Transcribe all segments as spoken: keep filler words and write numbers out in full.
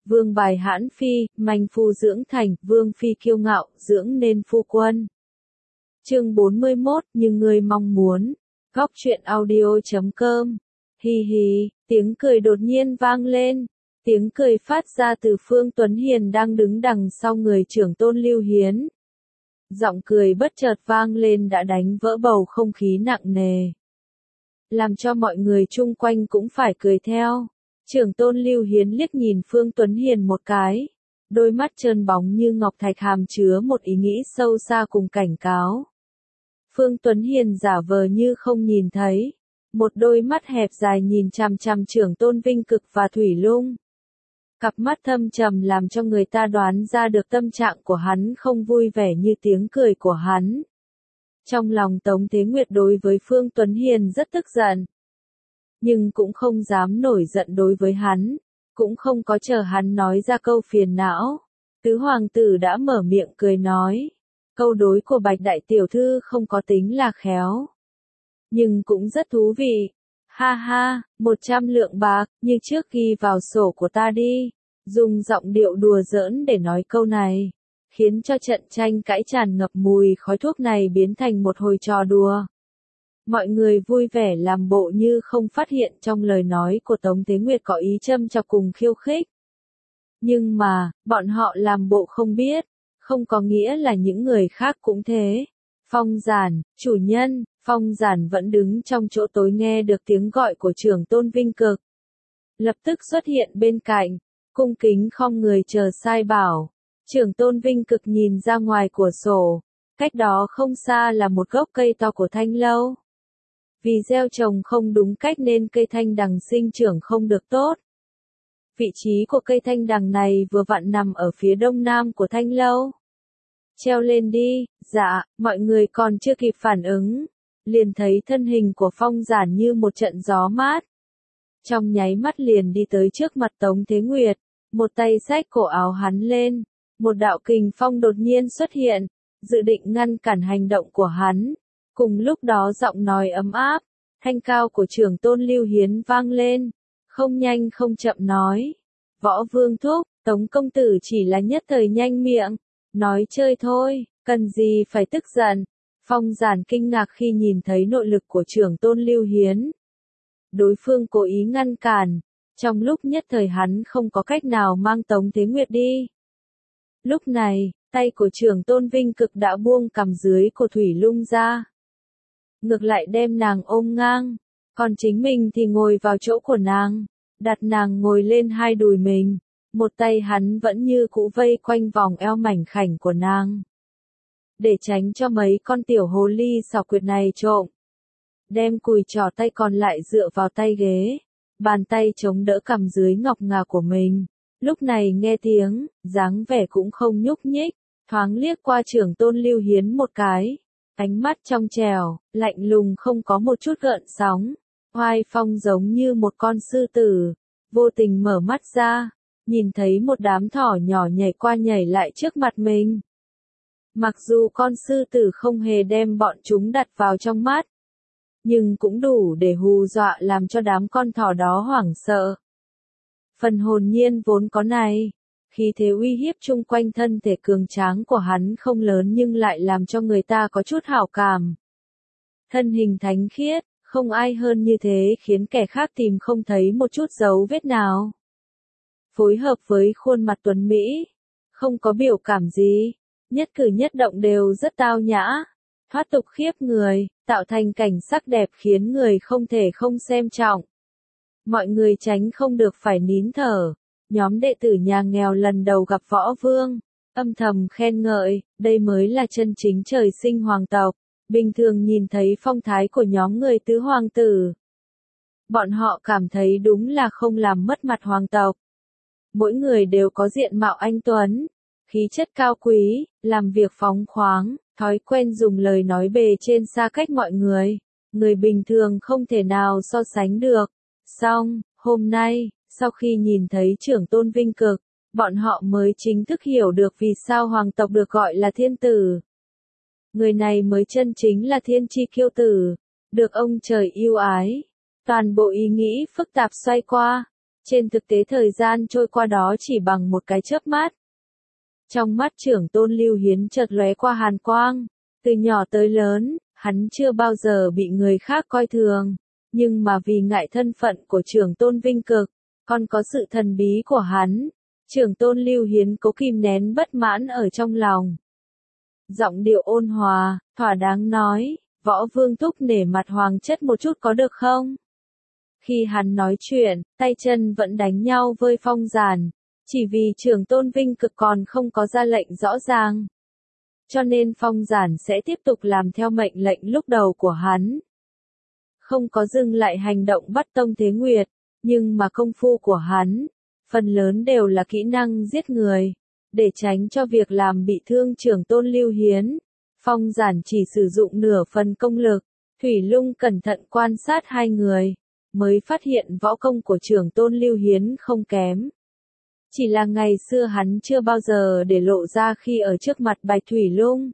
vương bài hãn phi, manh phu dưỡng thành, vương phi kiêu ngạo, dưỡng nên phu quân. Chương bốn mươi mốt, nhưng ngươi mong muốn. Góc truyện audio chấm com. Hi hi, tiếng cười đột nhiên vang lên. Tiếng cười phát ra từ Phương Tuấn Hiền đang đứng đằng sau người trưởng tôn Lưu Hiến. Giọng cười bất chợt vang lên đã đánh vỡ bầu không khí nặng nề, làm cho mọi người chung quanh cũng phải cười theo. Trưởng tôn Lưu Hiến liếc nhìn Phương Tuấn Hiền một cái, đôi mắt trơn bóng như ngọc thạch hàm chứa một ý nghĩ sâu xa cùng cảnh cáo. Phương Tuấn Hiền giả vờ như không nhìn thấy, một đôi mắt hẹp dài nhìn chằm chằm trưởng tôn Vinh Cực và Thủy Lung. Cặp mắt thâm trầm làm cho người ta đoán ra được tâm trạng của hắn không vui vẻ như tiếng cười của hắn. Trong lòng Tống Thế Nguyệt đối với Phương Tuấn Hiền rất tức giận, nhưng cũng không dám nổi giận đối với hắn, cũng không có chờ hắn nói ra câu phiền não. Tứ hoàng tử đã mở miệng cười nói, câu đối của Bạch đại tiểu thư không có tính là khéo, nhưng cũng rất thú vị. Ha ha, một trăm lượng bạc, như trước ghi vào sổ của ta đi. Dùng giọng điệu đùa giỡn để nói câu này, khiến cho trận tranh cãi tràn ngập mùi khói thuốc này biến thành một hồi trò đùa. Mọi người vui vẻ làm bộ như không phát hiện trong lời nói của Tống Thế Nguyệt có ý châm chọc cùng khiêu khích. Nhưng mà, bọn họ làm bộ không biết, không có nghĩa là những người khác cũng thế. Phong Giản, chủ nhân, Phong Giản vẫn đứng trong chỗ tối nghe được tiếng gọi của trưởng tôn Vinh Cực. Lập tức xuất hiện bên cạnh, cung kính khom người chờ sai bảo. Trưởng tôn Vinh Cực nhìn ra ngoài cửa sổ, cách đó không xa là một gốc cây to của thanh lâu. Vì gieo trồng không đúng cách nên cây thanh đằng sinh trưởng không được tốt. Vị trí của cây thanh đằng này vừa vặn nằm ở phía đông nam của thanh lâu. Treo lên đi. Dạ, mọi người còn chưa kịp phản ứng, liền thấy thân hình của Phong Giản như một trận gió mát. Trong nháy mắt liền đi tới trước mặt Tống Thế Nguyệt, một tay xách cổ áo hắn lên, một đạo kình phong đột nhiên xuất hiện, dự định ngăn cản hành động của hắn. Cùng lúc đó giọng nói ấm áp, thanh cao của trưởng tôn Lưu Hiến vang lên, không nhanh không chậm nói, Võ Vương thúc, Tống công tử chỉ là nhất thời nhanh miệng, nói chơi thôi, cần gì phải tức giận. Phong Giản kinh ngạc khi nhìn thấy nội lực của trưởng tôn Lưu Hiến. Đối phương cố ý ngăn cản, trong lúc nhất thời hắn không có cách nào mang Tống Thế Nguyệt đi. Lúc này, tay của trưởng tôn Vinh Cực đã buông cằm dưới của Thủy Lung ra, ngược lại đem nàng ôm ngang, còn chính mình thì ngồi vào chỗ của nàng, đặt nàng ngồi lên hai đùi mình, một tay hắn vẫn như cũ vây quanh vòng eo mảnh khảnh của nàng. Để tránh cho mấy con tiểu hồ ly xảo quyệt này trộm, đem cùi trỏ tay còn lại dựa vào tay ghế, bàn tay chống đỡ cằm dưới ngọc ngà của mình. Lúc này nghe tiếng, dáng vẻ cũng không nhúc nhích, thoáng liếc qua trưởng tôn Lưu Hiến một cái, ánh mắt trong trẻo, lạnh lùng không có một chút gợn sóng, oai phong giống như một con sư tử. Vô tình mở mắt ra, nhìn thấy một đám thỏ nhỏ nhảy qua nhảy lại trước mặt mình. Mặc dù con sư tử không hề đem bọn chúng đặt vào trong mắt, nhưng cũng đủ để hù dọa làm cho đám con thỏ đó hoảng sợ. Phần hồn nhiên vốn có này, khí thế uy hiếp chung quanh thân thể cường tráng của hắn không lớn nhưng lại làm cho người ta có chút hảo cảm. Thân hình thánh khiết, không ai hơn như thế khiến kẻ khác tìm không thấy một chút dấu vết nào. Phối hợp với khuôn mặt tuấn mỹ, không có biểu cảm gì, nhất cử nhất động đều rất tao nhã, thoát tục khiếp người, tạo thành cảnh sắc đẹp khiến người không thể không xem trọng. Mọi người tránh không được phải nín thở. Nhóm đệ tử nhà nghèo lần đầu gặp Võ Vương, âm thầm khen ngợi, đây mới là chân chính trời sinh hoàng tộc. Bình thường nhìn thấy phong thái của nhóm người tứ hoàng tử, bọn họ cảm thấy đúng là không làm mất mặt hoàng tộc. Mỗi người đều có diện mạo anh tuấn, khí chất cao quý, làm việc phóng khoáng, thói quen dùng lời nói bề trên xa cách mọi người, người bình thường không thể nào so sánh được. Xong, hôm nay, sau khi nhìn thấy trưởng tôn Vinh Cực, bọn họ mới chính thức hiểu được vì sao hoàng tộc được gọi là thiên tử. Người này mới chân chính là thiên chi kiêu tử, được ông trời yêu ái. Toàn bộ ý nghĩ phức tạp xoay qua, Trên thực tế thời gian trôi qua đó chỉ bằng một cái chớp mắt. Trong mắt trưởng tôn Lưu Hiến chợt lóe qua hàn quang. Từ nhỏ tới lớn, hắn chưa bao giờ bị người khác coi thường. Nhưng mà vì ngại thân phận của trưởng tôn Vinh Cực, còn có sự thần bí của hắn, trưởng tôn Lưu Hiến cố kìm nén bất mãn ở trong lòng. Giọng điệu ôn hòa, thỏa đáng nói, Võ Vương thúc nể mặt hoàng chất một chút có được không? Khi hắn nói chuyện, tay chân vẫn đánh nhau với Phong Giản, chỉ vì trưởng tôn Vinh Cực còn không có ra lệnh rõ ràng. Cho nên Phong Giản sẽ tiếp tục làm theo mệnh lệnh lúc đầu của hắn. Không có dừng lại hành động bắt Tông Thế Nguyệt, nhưng mà công phu của hắn, phần lớn đều là kỹ năng giết người. Để tránh cho việc làm bị thương trưởng tôn Lưu Hiến, Phong Giản chỉ sử dụng nửa phần công lực. Thủy Lung cẩn thận quan sát hai người, mới phát hiện võ công của trưởng tôn Lưu Hiến không kém. Chỉ là ngày xưa hắn chưa bao giờ để lộ ra khi ở trước mặt Bạch Thủy Lung.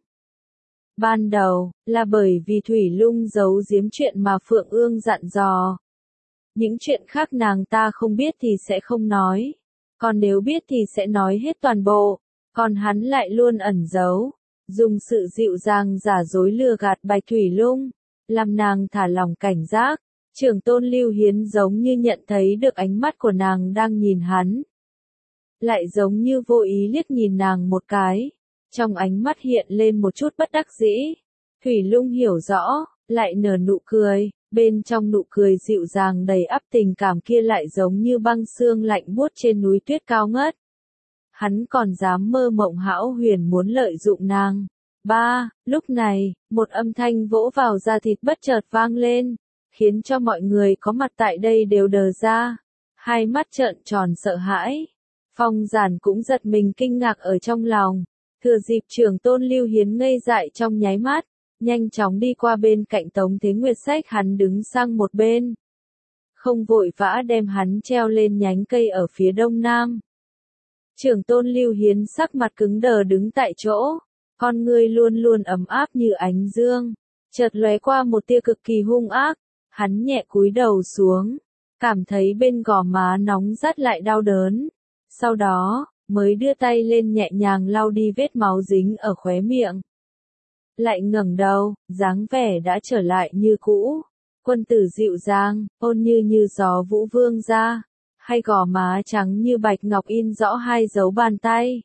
Ban đầu, là bởi vì Thủy Lung giấu giếm chuyện mà Phượng Ương dặn dò. Những chuyện khác nàng ta không biết thì sẽ không nói. Còn nếu biết thì sẽ nói hết toàn bộ. Còn hắn lại luôn ẩn giấu. Dùng sự dịu dàng giả dối lừa gạt Bạch Thủy Lung. Làm nàng thả lòng cảnh giác. Trưởng tôn Lưu Hiến giống như nhận thấy được ánh mắt của nàng đang nhìn hắn. Lại giống như vô ý liếc nhìn nàng một cái. Trong ánh mắt hiện lên một chút bất đắc dĩ. Thủy Lung hiểu rõ, lại nở nụ cười. Bên trong nụ cười dịu dàng đầy ắp tình cảm kia lại giống như băng sương lạnh buốt trên núi tuyết cao ngất. Hắn còn dám mơ mộng hão huyền muốn lợi dụng nàng. Ba, lúc này, một âm thanh vỗ vào da thịt bất chợt vang lên, khiến cho mọi người có mặt tại đây đều đờ ra. Hai mắt trợn tròn sợ hãi. Phong Giản cũng giật mình kinh ngạc ở trong lòng. Thừa dịp trưởng tôn Lưu Hiến ngây dại trong nháy mắt, nhanh chóng đi qua bên cạnh Tống Thế Nguyệt xách hắn đứng sang một bên. Không vội vã đem hắn treo lên nhánh cây ở phía đông nam. Trưởng tôn Lưu Hiến sắc mặt cứng đờ đứng tại chỗ, con ngươi luôn luôn ấm áp như ánh dương, chợt lóe qua một tia cực kỳ hung ác, hắn nhẹ cúi đầu xuống, cảm thấy bên gò má nóng rát lại đau đớn, sau đó, mới đưa tay lên nhẹ nhàng lau đi vết máu dính ở khóe miệng. Lại ngẩng đầu, dáng vẻ đã trở lại như cũ, quân tử dịu dàng, ôn như như gió vũ vương ra, hay gò má trắng như bạch ngọc in rõ hai dấu bàn tay.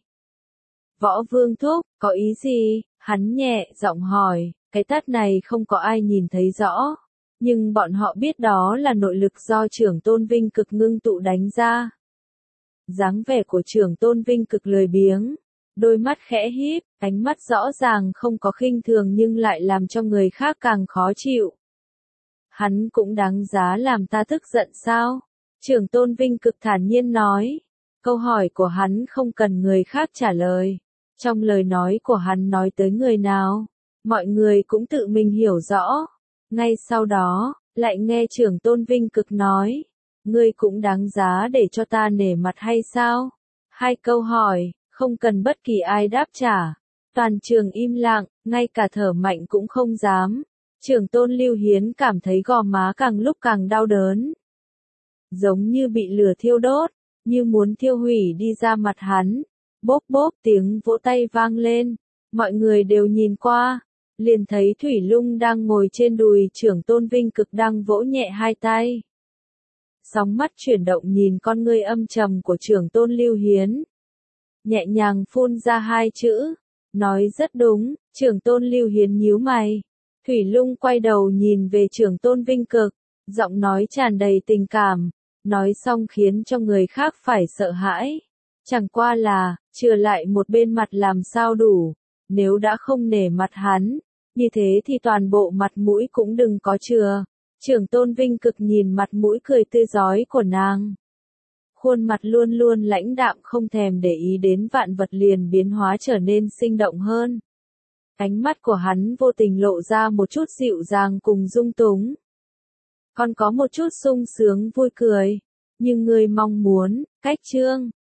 Võ Vương thúc, có ý gì? Hắn nhẹ giọng hỏi, cái tát này không có ai nhìn thấy rõ, nhưng bọn họ biết đó là nội lực do trưởng tôn Vinh Cực ngưng tụ đánh ra. Dáng vẻ của trưởng tôn Vinh Cực lười biếng, đôi mắt khẽ híp, ánh mắt rõ ràng không có khinh thường nhưng lại làm cho người khác càng khó chịu. Hắn cũng đáng giá làm ta tức giận sao? Trưởng tôn Vinh Cực thản nhiên nói. Câu hỏi của hắn không cần người khác trả lời. Trong lời nói của hắn nói tới người nào, mọi người cũng tự mình hiểu rõ. Ngay sau đó, lại nghe trưởng tôn Vinh Cực nói. Ngươi cũng đáng giá để cho ta nể mặt hay sao? Hai câu hỏi, không cần bất kỳ ai đáp trả. Toàn trường im lặng, ngay cả thở mạnh cũng không dám. Trưởng tôn Lưu Hiến cảm thấy gò má càng lúc càng đau đớn. Giống như bị lửa thiêu đốt, như muốn thiêu hủy đi ra mặt hắn. Bốp bốp tiếng vỗ tay vang lên, mọi người đều nhìn qua, liền thấy Thủy Lung đang ngồi trên đùi trưởng tôn Vinh Cực đang vỗ nhẹ hai tay. Sóng mắt chuyển động nhìn con ngươi âm trầm của trưởng tôn Lưu Hiến. Nhẹ nhàng phun ra hai chữ, nói rất đúng, trưởng tôn Lưu Hiến nhíu mày. Thủy Lung quay đầu nhìn về trưởng tôn Vinh Cực, giọng nói tràn đầy tình cảm, nói xong khiến cho người khác phải sợ hãi. Chẳng qua là, chừa lại một bên mặt làm sao đủ, nếu đã không nể mặt hắn, như thế thì toàn bộ mặt mũi cũng đừng có chừa. Trưởng tôn Vinh Cực nhìn mặt mũi cười tươi rói của nàng. Khuôn mặt luôn luôn lãnh đạm không thèm để ý đến vạn vật liền biến hóa trở nên sinh động hơn. Ánh mắt của hắn vô tình lộ ra một chút dịu dàng cùng dung túng. Còn có một chút sung sướng vui cười. Nhưng ngươi mong muốn, cách chương